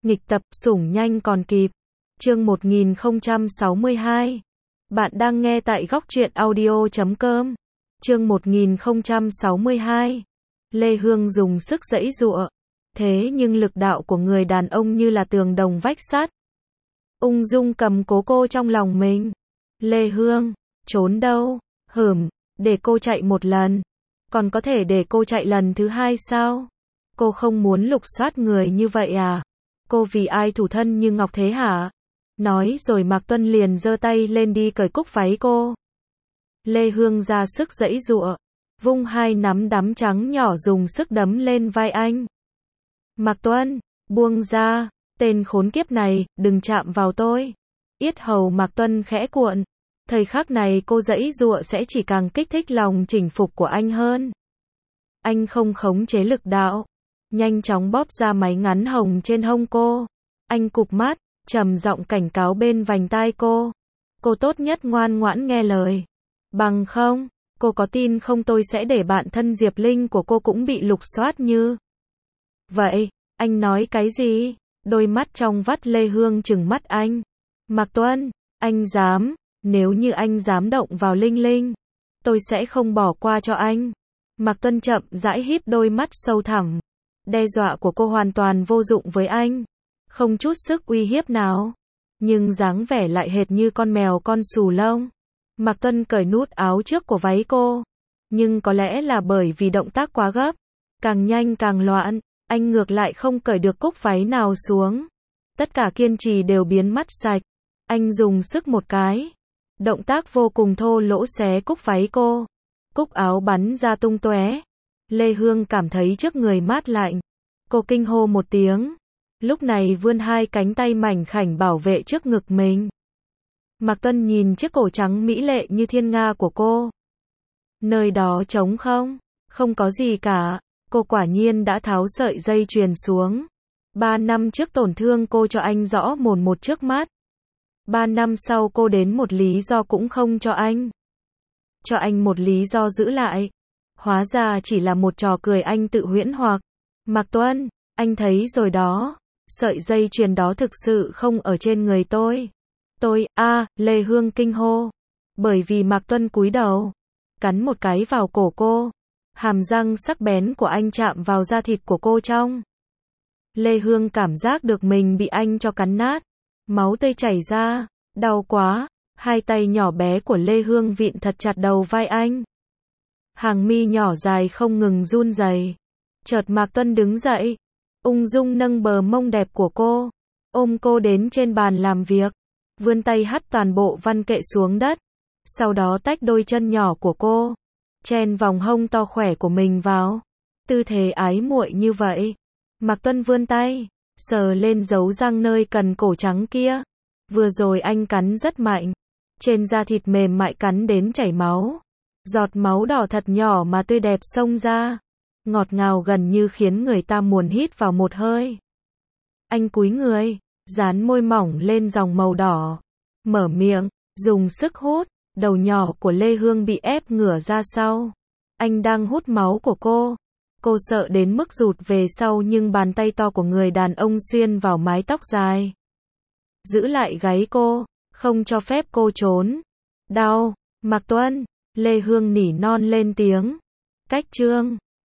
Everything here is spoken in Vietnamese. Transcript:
Nghịch tập, sủng nhanh còn kịp. Chương 1062. Bạn đang nghe tại góc truyện audio.com. Chương 1062. Lê Hương dùng sức giãy giụa. Thế nhưng lực đạo của người đàn ông như là tường đồng vách sắt. Ung dung cầm cố cô trong lòng mình. Lê Hương, trốn đâu? Để cô chạy một lần. Còn có thể để cô chạy lần thứ hai sao? Cô không muốn lục soát người như vậy à? Cô vì ai thủ thân như ngọc thế hả? Nói rồi Mạc Tuân liền giơ tay lên đi cởi cúc váy cô. Lê Hương ra sức giãy giụa, vung hai nắm đấm trắng nhỏ dùng sức đấm lên vai anh. Mạc Tuân, buông ra, tên khốn kiếp này, đừng chạm vào tôi. Yết hầu Mạc Tuân khẽ cuộn. Thời khắc này cô giãy giụa sẽ chỉ càng kích thích lòng chinh phục của anh hơn. Anh không khống chế lực đạo, nhanh chóng bóp ra máy ngắn hồng trên hông cô. Anh cụp mắt, trầm giọng cảnh cáo bên vành tai cô. Cô tốt nhất ngoan ngoãn nghe lời. Bằng không, cô có tin không tôi sẽ để bạn thân Diệp Linh của cô cũng bị lục soát như vậy. Anh nói cái gì? Đôi mắt trong vắt Lê Hương trừng mắt anh. Mạc Tuân, anh dám, nếu như anh dám động vào Linh Linh, tôi sẽ không bỏ qua cho anh. Mạc Tuân chậm rãi híp đôi mắt sâu thẳm. Đe dọa của cô hoàn toàn vô dụng với anh, không chút sức uy hiếp nào, nhưng dáng vẻ lại hệt như con mèo con xù lông. Mạc Tuân cởi nút áo trước của váy cô, nhưng có lẽ là bởi vì động tác quá gấp, càng nhanh càng loạn, anh ngược lại không cởi được cúc váy nào xuống. Tất cả kiên trì đều biến mất sạch. Anh dùng sức một cái, động tác vô cùng thô lỗ xé cúc váy cô. Cúc áo bắn ra tung tóe. Lê Hương cảm thấy trước người mát lạnh. Cô kinh hô một tiếng. Lúc này vươn hai cánh tay mảnh khảnh bảo vệ trước ngực mình. Mạc Tuân nhìn chiếc cổ trắng mỹ lệ như thiên nga của cô. Nơi đó trống không? Không có gì cả. Cô quả nhiên đã tháo sợi dây chuyền xuống. 3 năm trước tổn thương cô cho anh rõ mồn một trước mắt. 3 năm sau cô đến một lý do cũng không cho anh. Cho anh một lý do giữ lại. Hóa ra chỉ là một trò cười anh tự huyễn hoặc. Mạc Tuân, anh thấy rồi đó. Sợi dây chuyền đó thực sự không ở trên người tôi. Lê Hương kinh hô. Bởi vì Mạc Tuân cúi đầu, cắn một cái vào cổ cô. Hàm răng sắc bén của anh chạm vào da thịt của cô trong. Lê Hương cảm giác được mình bị anh cho cắn nát. Máu tươi chảy ra. Đau quá. Hai tay nhỏ bé của Lê Hương vịn thật chặt đầu vai anh. Hàng mi nhỏ dài không ngừng run rẩy. Chợt Mạc Tuân đứng dậy, ung dung nâng bờ mông đẹp của cô, ôm cô đến trên bàn làm việc, vươn tay hất toàn bộ văn kệ xuống đất, sau đó tách đôi chân nhỏ của cô, chen vòng hông to khỏe của mình vào. Tư thế ái muội như vậy. Mạc Tuân vươn tay, sờ lên dấu răng nơi cần cổ trắng kia. Vừa rồi anh cắn rất mạnh, trên da thịt mềm mại cắn đến chảy máu. Giọt máu đỏ thật nhỏ mà tươi đẹp xông ra, ngọt ngào gần như khiến người ta muốn hít vào một hơi. Anh cúi người, dán môi mỏng lên dòng màu đỏ, mở miệng, dùng sức hút. Đầu nhỏ của Lê Hương bị ép ngửa ra sau. Anh đang hút máu của cô. Cô sợ đến mức rụt về sau nhưng bàn tay to của người đàn ông xuyên vào mái tóc dài, giữ lại gáy cô, không cho phép cô trốn. Đau, Mạc Tuân, Lê Hương nỉ non lên tiếng. Cách chương